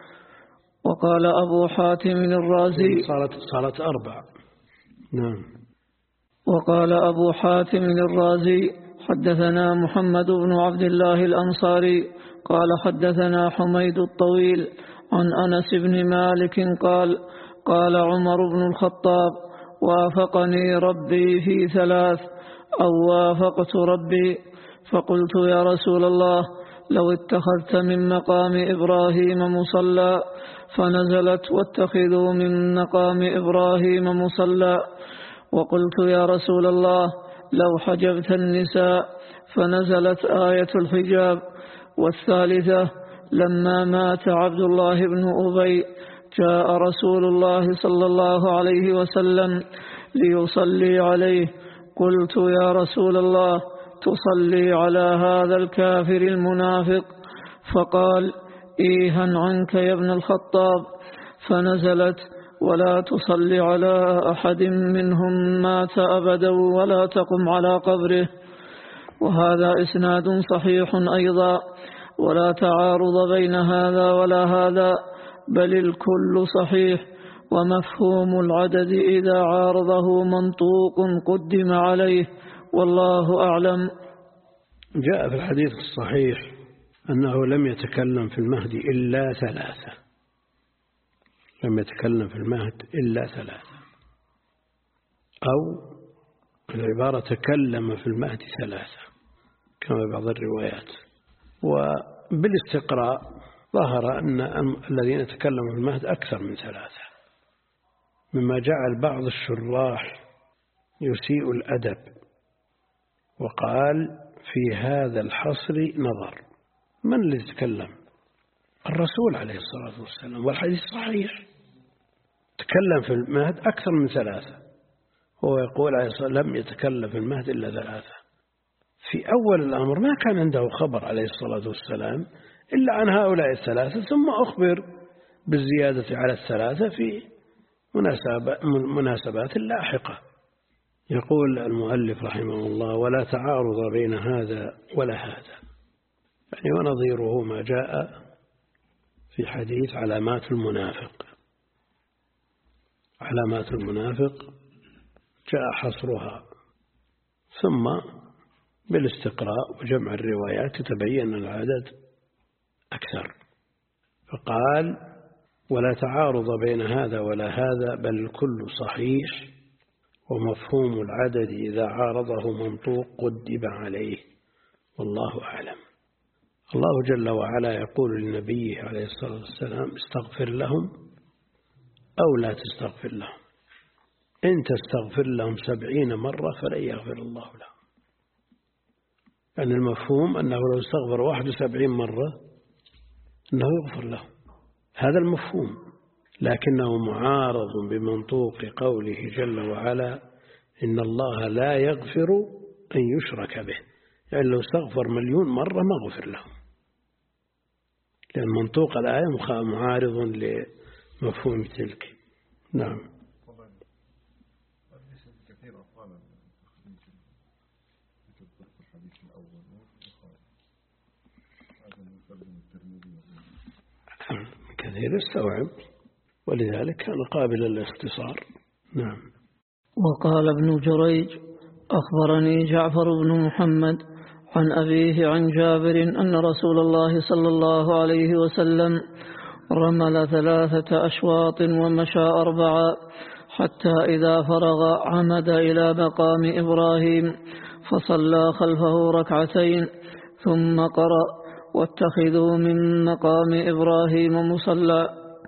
وقال أبو حاتم الرازي: صارت صارت أربع. نعم. وقال أبو حاتم الرازي: حدثنا محمد بن عبد الله الأنصاري قال: حدثنا حميد الطويل عن أنس بن مالك قال: قال عمر بن الخطاب: وافقني ربي في ثلاث أو وافقت ربي. فقلت: يا رسول الله، لو اتخذت من مقام إبراهيم مصلى، فنزلت: واتخذوا من مقام إبراهيم مصلى. وقلت: يا رسول الله، لو حجبت النساء، فنزلت آية الحجاب. والثالثة: لما مات عبد الله بن أبي، جاء رسول الله صلى الله عليه وسلم ليصلي عليه، قلت: يا رسول الله، تصلي على هذا الكافر المنافق؟ فقال: إيها عنك يا ابن الخطاب. فنزلت: ولا تصلي على أحد منهم مات أبدا ولا تقم على قبره. وهذا إسناد صحيح أيضا، ولا تعارض بين هذا ولا هذا، بل الكل صحيح. ومفهوم العدد إذا عارضه منطوق قدم عليه، والله أعلم. جاء في الحديث الصحيح أنه لم يتكلم في المهد إلا ثلاثة، لم يتكلم في المهد إلا ثلاثة، أو العبارة تكلم في المهد ثلاثة كما بعض الروايات. وبالاستقراء ظهر أن الذين تكلموا في المهد أكثر من ثلاثة، مما جعل بعض الشراح يسيء الأدب وقال: في هذا الحصر نظر. من الذي تكلم؟ الرسول عليه الصلاة والسلام، والحديث صحيح، تكلم في المهد أكثر من ثلاثة. هو يقول عليه الصلاة والسلام: لم يتكلم في المهد إلا ثلاثة. في أول الأمر ما كان عنده خبر عليه الصلاة والسلام إلا عن هؤلاء الثلاثة، ثم أخبر بالزيادة على الثلاثة في مناسبات لاحقة. يقول المؤلف رحمه الله: ولا تعارض بين هذا ولا هذا، يعني ونظيره ما جاء في حديث علامات المنافق. علامات المنافق جاء حصرها، ثم بالاستقراء وجمع الروايات يتبين العدد أكثر. فقال ولا تعارض بين هذا ولا هذا بل الكل صحيح، ومفهوم العدد إذا عارضه منطوق قدم عليه، والله أعلم. الله جل وعلا يقول للنبي عليه الصلاة والسلام استغفر لهم أو لا تستغفر لهم، إن تستغفر لهم سبعين مرة فلن يغفر الله لهم. يعني المفهوم أنه لو استغفر واحد وسبعين مرة أنه يغفر له، هذا المفهوم، لكنه معارض بمنطوق قوله جل وعلا إن الله لا يغفر أن يشرك به، يعني لو استغفر مليون مرة ما غفر له، لأن منطوق الآية معارض لمفهوم تلك. نعم. كثير استوعب، ولذلك كان قابلا للاختصار. نعم. وقال ابن جريج أخبرني جعفر بن محمد عن أبيه عن جابر أن رسول الله صلى الله عليه وسلم رمل ثلاثة أشواط ومشى أربعة، حتى إذا فرغ عمد إلى مقام إبراهيم فصلى خلفه ركعتين ثم قرأ واتخذوا من مقام إبراهيم مصلى.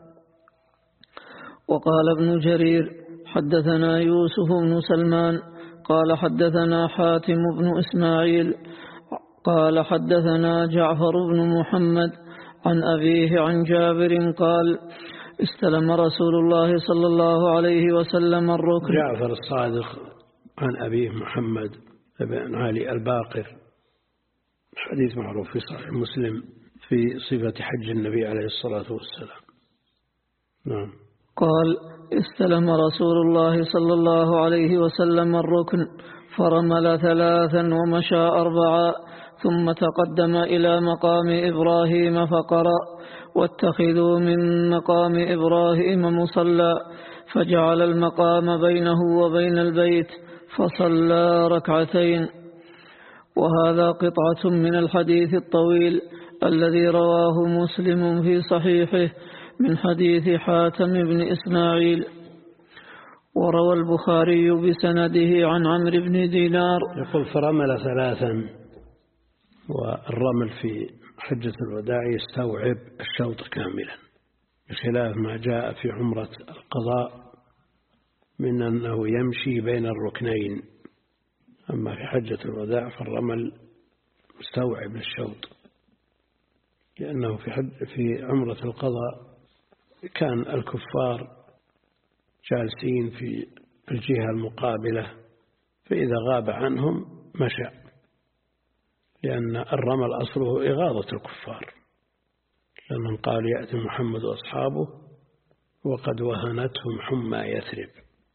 وقال ابن جرير حدثنا يوسف بن سلمان قال حدثنا حاتم بن إسماعيل قال حدثنا جعفر بن محمد عن أبيه عن جابر قال استلم رسول الله صلى الله عليه وسلم الركن. جعفر الصادق عن أبيه محمد بن علي الباقر، حديث معروف في صحيح مسلم في صفة حج النبي عليه الصلاة والسلام. نعم. قال استلم رسول الله صلى الله عليه وسلم الركن فرمل ثلاثا ومشى أربعا، ثم تقدم إلى مقام إبراهيم فقرأ واتخذوا من مقام إبراهيم مصلى، فجعل المقام بينه وبين البيت فصلى ركعتين. وهذا قطعة من الحديث الطويل الذي رواه مسلم في صحيحه من حديث حاتم بن إسماعيل. وروى البخاري بسنده عن عمرو بن دينار يقول فرمل ثلاثا، والرمل في حجة الوداع يستوعب الشوط كاملا، بخلاف ما جاء في عمرة القضاء من أنه يمشي بين الركنين. أما في حجة الوداع فالرمل مستوعب للشوط، لأنه في حج في عمرة القضاء كان الكفار جالسين في الجهة المقابلة، فإذا غاب عنهم مشى، لأن الرمل أصله إغاظة الكفار، لمن قال يأتي محمد وأصحابه وقد وهنتهم حمى يثرب،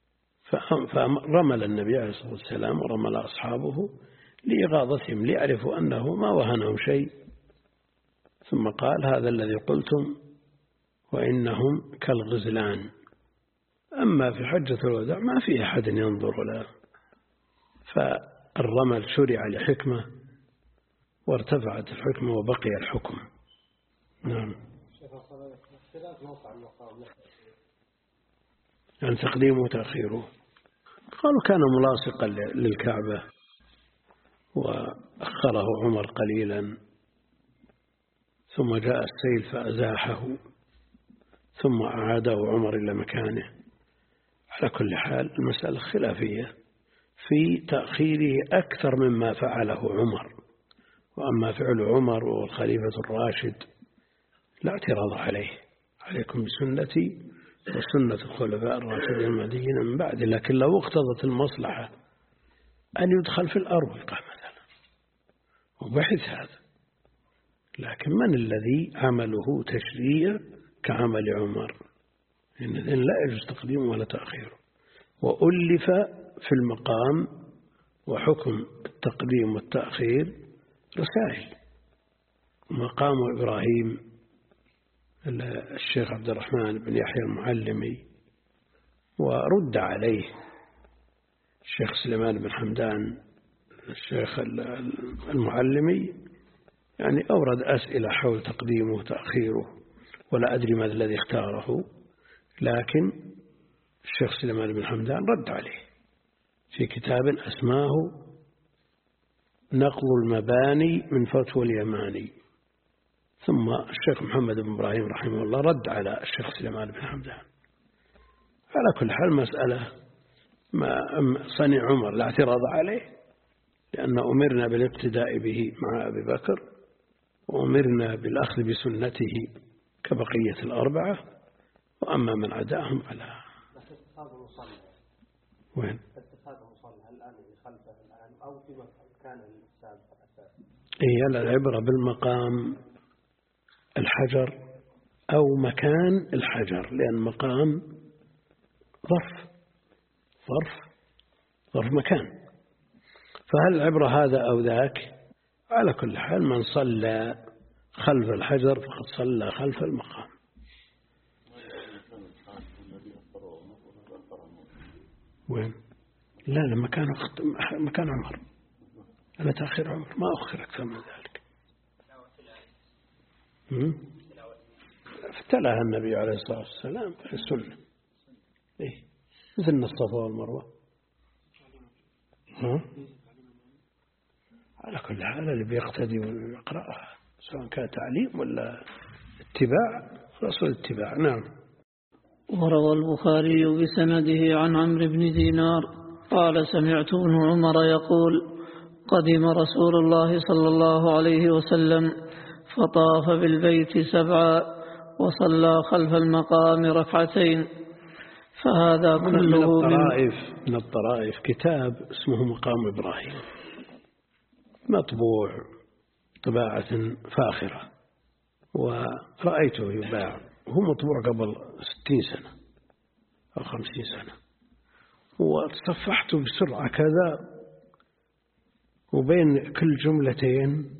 فرمل النبي عليه الصلاة والسلام ورمل أصحابه لإغاظتهم، ليعرفوا أنه ما وهنهم شيء. ثم قال هذا الذي قلتم وإنهم كالغزلان. أما في حجة الوداع ما في أحد ينظر له، فالرمل شرع لحكمة وارتفعت الحكمة وبقي الحكم. نعم. يعني تقديمه وتأخيره، قالوا كان ملاصقا للكعبة وأخره عمر قليلا، ثم جاء السيل فأزاحه ثم أعاده عمر إلى مكانه. على كل حال المسألة خلافية في تأخيره أكثر مما فعله عمر، وأما فعل عمر والخليفة الراشد لا اعتراض عليه، عليكم بسنتي وسنة الخلفاء الراشدين المهديين من بعد، لكن لو اقتضت المصلحة أن يدخل في الأروقة مثلا وبحث هذا، لكن من الذي عمله تشريع كعمل عمر؟ إن لا يجوز تقديمه ولا تأخيره. وألف في المقام وحكم التقديم والتأخير رسائل. مقام إبراهيم الشيخ عبد الرحمن بن يحيى المعلمي، ورد عليه الشيخ سليمان بن حمدان الشيخ المعلمي يعني أورد أسئلة حول تقديمه وتأخيره، ولا أدري ما الذي اختاره، لكن الشيخ سليمان بن حمدان رد عليه في كتاب أسماه نقض المباني من فتوى اليماني. ثم الشيخ محمد بن إبراهيم رحمه الله رد على الشيخ سليمان بن حمدان. على كل حال مسألة ما صنع عمر لا اعتراض عليه، لأن أمرنا بالاقتداء به مع أبي بكر، وأمرنا بالأخذ بسنته كبقية الأربعة، وأما من عداهم على بس اتخاذ مصلى وين؟ اتخاذ مصلى الآن خلفه الآن أو في مكان السابق أساسا. هي العبرة بالمقام الحجر أو مكان الحجر، لأن مقام ظرف ظرف ظرف مكان، فهل العبرة هذا أو ذاك؟ على كل حال من صلى خلف الحجر فقد صلى خلف المقام. وين؟ لا لا مكان مكان عمر، أنا تأخير عمر ما أخر أكثر من ذلك. فتلاها النبي عليه الصلاة والسلام في السنة، إيه مثل الصفا والمروة. ها؟ على كل حال اللي بيقتدي ويقرأها سواء كان تعليم ولا اتباع رسول اتباع. نعم. وروى البخاري بسنده عن عمرو بن دينار قال سمعت ابن عمر يقول قدم رسول الله صلى الله عليه وسلم فطاف بالبيت سبعا وصلى خلف المقام ركعتين. فهذا كله من الطرائف من الطرائف كتاب اسمه مقام إبراهيم، مطبوع طباعة فاخرة، ورأيته يباع، هو مطبوع قبل ستين سنة أو خمسين سنة، وتصفحته بسرعة كذا، وبين كل جملتين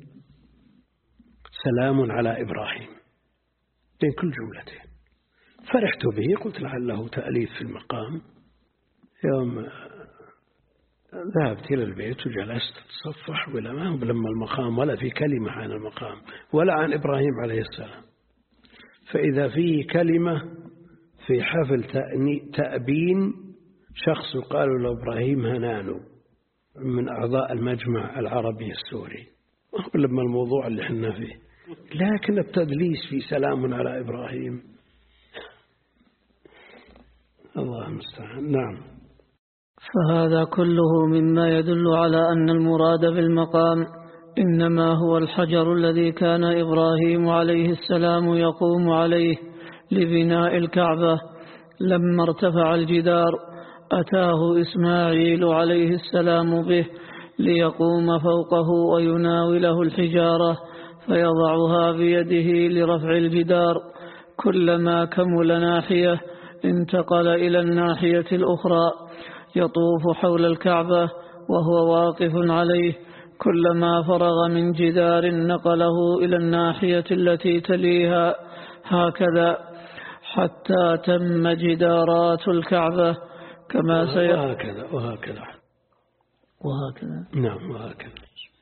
سلام على إبراهيم، بين كل جملتين. فرحت به، قلت لعله تأليف في المقام. يوم ذهبت إلى البيت وجلست أتصفح، ولا ما هو لما المقام ولا في كلمة عن المقام ولا عن إبراهيم عليه السلام، فإذا فيه كلمة في حفل تأبين شخص يقال له إبراهيم هنانو من أعضاء المجمع العربي السوري، لما الموضوع اللي حنا فيه، لكن التدليس في سلام على إبراهيم الله المستعان. نعم. فهذا كله مما يدل على أن المراد بالمقام إنما هو الحجر الذي كان إبراهيم عليه السلام يقوم عليه لبناء الكعبة. لما ارتفع الجدار أتاه إسماعيل عليه السلام به ليقوم فوقه ويناوله الحجارة فيضعها بيده لرفع الجدار. كلما كمل ناحية انتقل إلى الناحية الأخرى يطوف حول الكعبة وهو واقف عليه. كلما فرغ من جدار نقله إلى الناحية التي تليها، هكذا حتى تم جدارات الكعبة كما سيأتي. وهكذا وهكذا وهكذا نعم وهكذا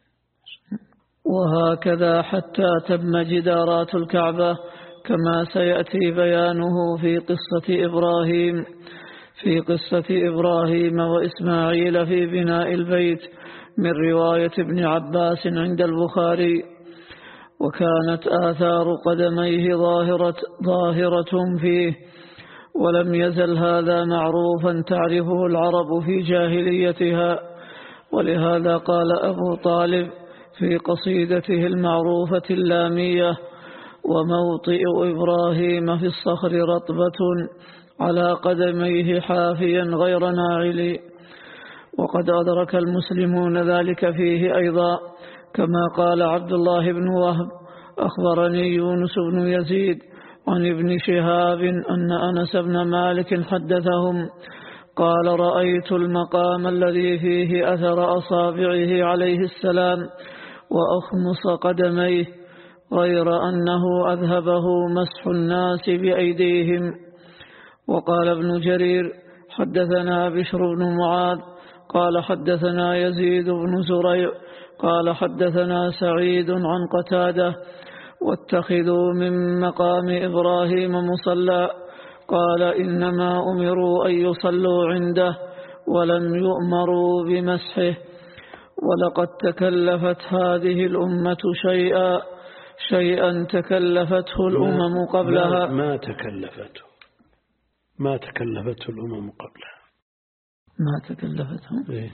وهكذا حتى تم جدارات الكعبة كما سيأتي بيانه في قصة إبراهيم في قصة إبراهيم وإسماعيل في بناء البيت من رواية ابن عباس عند البخاري. وكانت آثار قدميه ظاهرة, ظاهرة فيه، ولم يزل هذا معروفا تعرفه العرب في جاهليتها. ولهذا قال أبو طالب في قصيدته المعروفة اللامية: وموطئ إبراهيم في الصخر رطبة على قدميه حافيا غير ناعل. وقد أدرك المسلمون ذلك فيه أيضا، كما قال عبد الله بن وهب: أخبرني يونس بن يزيد عن ابن شهاب أن أنس بن مالك حدثهم قال: رأيت المقام الذي فيه أثر أصابعه عليه السلام وأخمص قدميه، غير أنه أذهبه مسح الناس بأيديهم. وقال ابن جرير: حدثنا بشر بن معاذ قال حدثنا يزيد بن زريع قال حدثنا سعيد عن قتادة واتخذوا من مقام إبراهيم مصلى قال إنما أمروا أن يصلوا عنده ولم يؤمروا بمسحه. ولقد تكلفت هذه الأمة شيئا شيئا تكلفته الأمم قبلها. ما, ما تكلفته ما تكلفته الأمم قبلها ما تكلفته إيه؟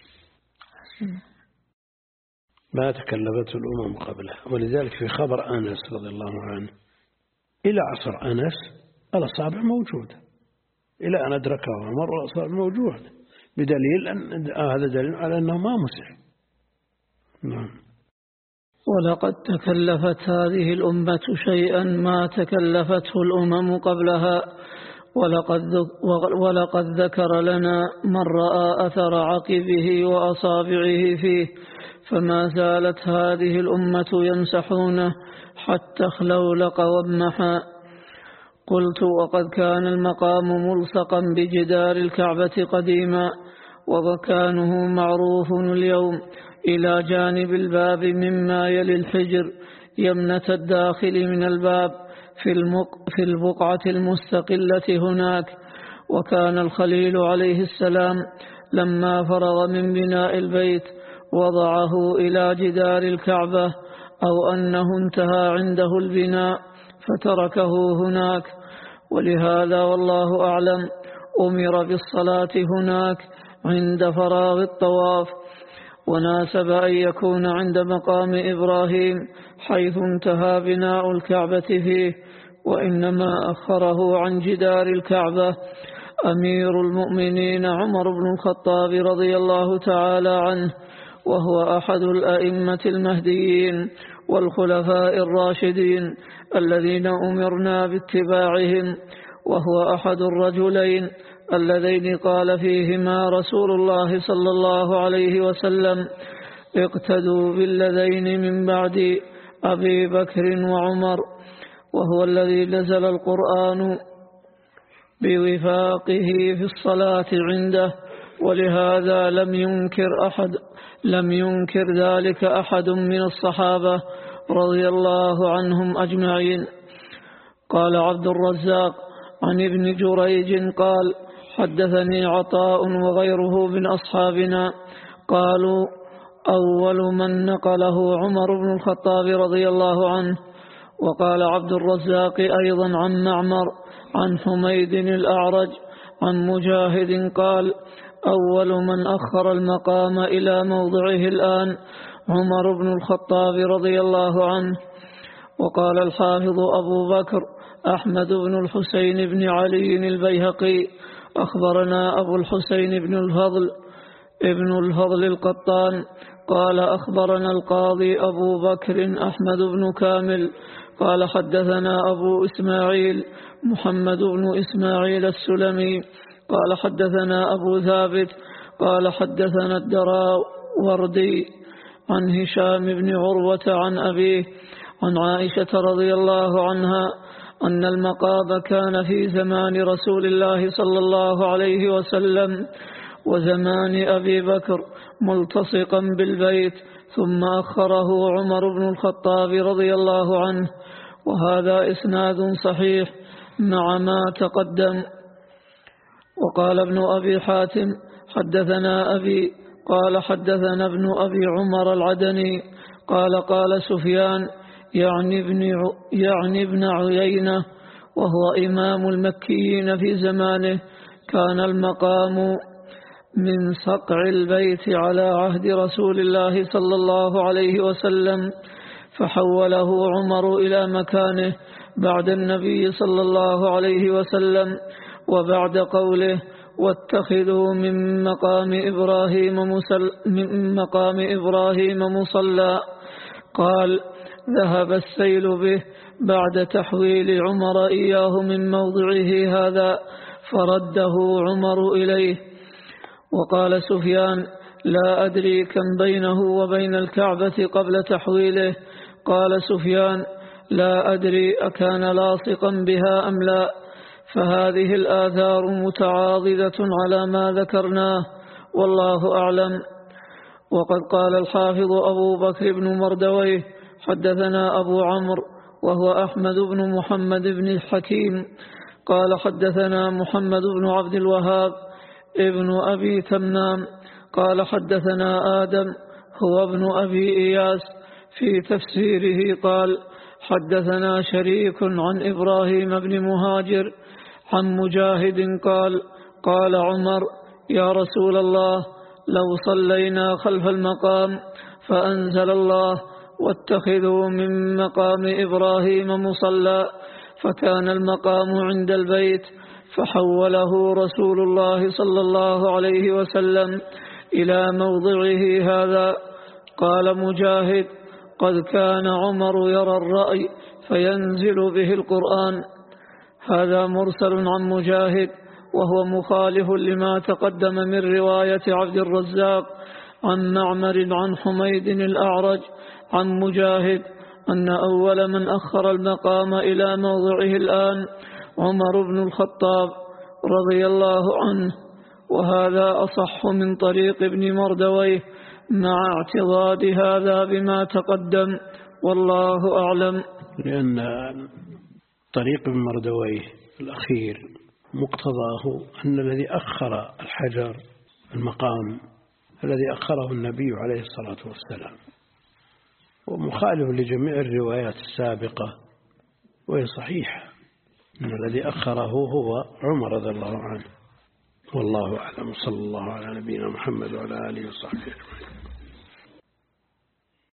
ما تكلفته الأمم قبلها. ولذلك في خبر أنس رضي الله عنه إلى عصر أنس الأصابع موجودة، إلى أن أدركه عمر الأصابع موجودة، بدليل أن هذا دليل على أنه ما مسح. نعم. ولقد تكلفت هذه الأمة شيئا ما تكلفته الأمم قبلها. ولقد ولقد ذكر لنا من رأى أثر عقبه وأصابعه فيه، فما زالت هذه الأمة يمسحونه حتى اخلولق وامحى. قلت وقد كان المقام ملصقا بجدار الكعبة قديما، ومكانه معروف اليوم إلى جانب الباب مما يلي الحجر يمنة الداخل من الباب في, في البقعة المستقلة هناك. وكان الخليل عليه السلام لما فرغ من بناء البيت وضعه إلى جدار الكعبة، أو أنه انتهى عنده البناء فتركه هناك. ولهذا والله أعلم أمر بالصلاة هناك عند فراغ الطواف، وناسب أن يكون عند مقام إبراهيم حيث انتهى بناء الكعبة فيه، وإنما أخره عن جدار الكعبة أمير المؤمنين عمر بن الخطاب رضي الله تعالى عنه، وهو أحد الأئمة المهديين والخلفاء الراشدين الذين أمرنا باتباعهم، وهو أحد الرجلين اللذين قال فيهما رسول الله صلى الله عليه وسلم: اقتدوا بالذين من بعد أبي بكر وعمر. وهو الذي نزل القرآن بوفاقه في الصلاة عنده، ولهذا لم ينكر أحد لم ينكر ذلك أحد من الصحابة رضي الله عنهم أجمعين. قال عبد الرزاق عن ابن جريج قال: حدثني عطاء وغيره من أصحابنا قالوا: أول من نقله عمر بن الخطاب رضي الله عنه. وقال عبد الرزاق أيضا عن معمر عن حميد الأعرج عن مجاهد قال: أول من أخر المقام إلى موضعه الآن عمر بن الخطاب رضي الله عنه. وقال الحافظ أبو بكر أحمد بن الحسين بن علي البيهقي: أخبرنا أبو الحسين بن الفضل ابن الفضل القطان قال: أخبرنا القاضي أبو بكر أحمد بن كامل قال: حدثنا أبو إسماعيل محمد بن إسماعيل السلمي قال: حدثنا أبو ثابت قال: حدثنا الدراوردي عن هشام بن عروة عن أبيه عن عائشة رضي الله عنها أن المقام كان في زمان رسول الله صلى الله عليه وسلم وزمان أبي بكر ملتصقا بالبيت، ثم أخره عمر بن الخطاب رضي الله عنه. وهذا إسناد صحيح مع ما تقدم. وقال ابن أبي حاتم: حدثنا أبي قال: حدثنا ابن أبي عمر العدني قال: قال سفيان يعني ابن يعني ابن عيينة وهو إمام المكيين في زمانه: كان المقام من صقع البيت على عهد رسول الله صلى الله عليه وسلم، فحوله عمر إلى مكانه بعد النبي صلى الله عليه وسلم، وبعد قوله: واتخذوا من مقام إبراهيم مصلى من مقام إبراهيم مصلى. قال: ذهب السيل به بعد تحويل عمر إياه من موضعه هذا، فرده عمر إليه. وقال سفيان: لا أدري كم بينه وبين الكعبة قبل تحويله. قال سفيان: لا أدري أكان لاصقا بها أم لا. فهذه الآثار متعاضدة على ما ذكرناه، والله أعلم. وقد قال الحافظ أبو بكر بن مردويه حدثنا أبو عمرو وهو أحمد بن محمد بن الحكيم قال حدثنا محمد بن عبد الوهاب ابن أبي تمام قال حدثنا آدم هو ابن أبي إياس في تفسيره قال حدثنا شريك عن إبراهيم بن مهاجر عن مجاهد قال قال عمر يا رسول الله لو صلينا خلف المقام فأنزل الله واتخذوا من مقام إبراهيم مصلى فكان المقام عند البيت فحوله رسول الله صلى الله عليه وسلم إلى موضعه هذا. قال مجاهد قد كان عمر يرى الرأي فينزل به القرآن. هذا مرسل عن مجاهد وهو مخالف لما تقدم من رواية عبد الرزاق عن معمر عن حميد الأعرج عن مجاهد أن أول من أخر المقام إلى موضعه الآن عمر بن الخطاب رضي الله عنه، وهذا أصح من طريق ابن مردويه مع اعتضاد هذا بما تقدم والله أعلم. لأن طريق ابن مردويه الأخير مقتضاه أن الذي أخر الحجر المقام الذي أخره النبي عليه الصلاة والسلام، ومخالف لجميع الروايات السابقة وهي صحيحة أن الذي أخره هو عمر رضي الله عنه. والله أعلم. صلى الله على نبينا محمد وعلى آله وصحبه أجمعين.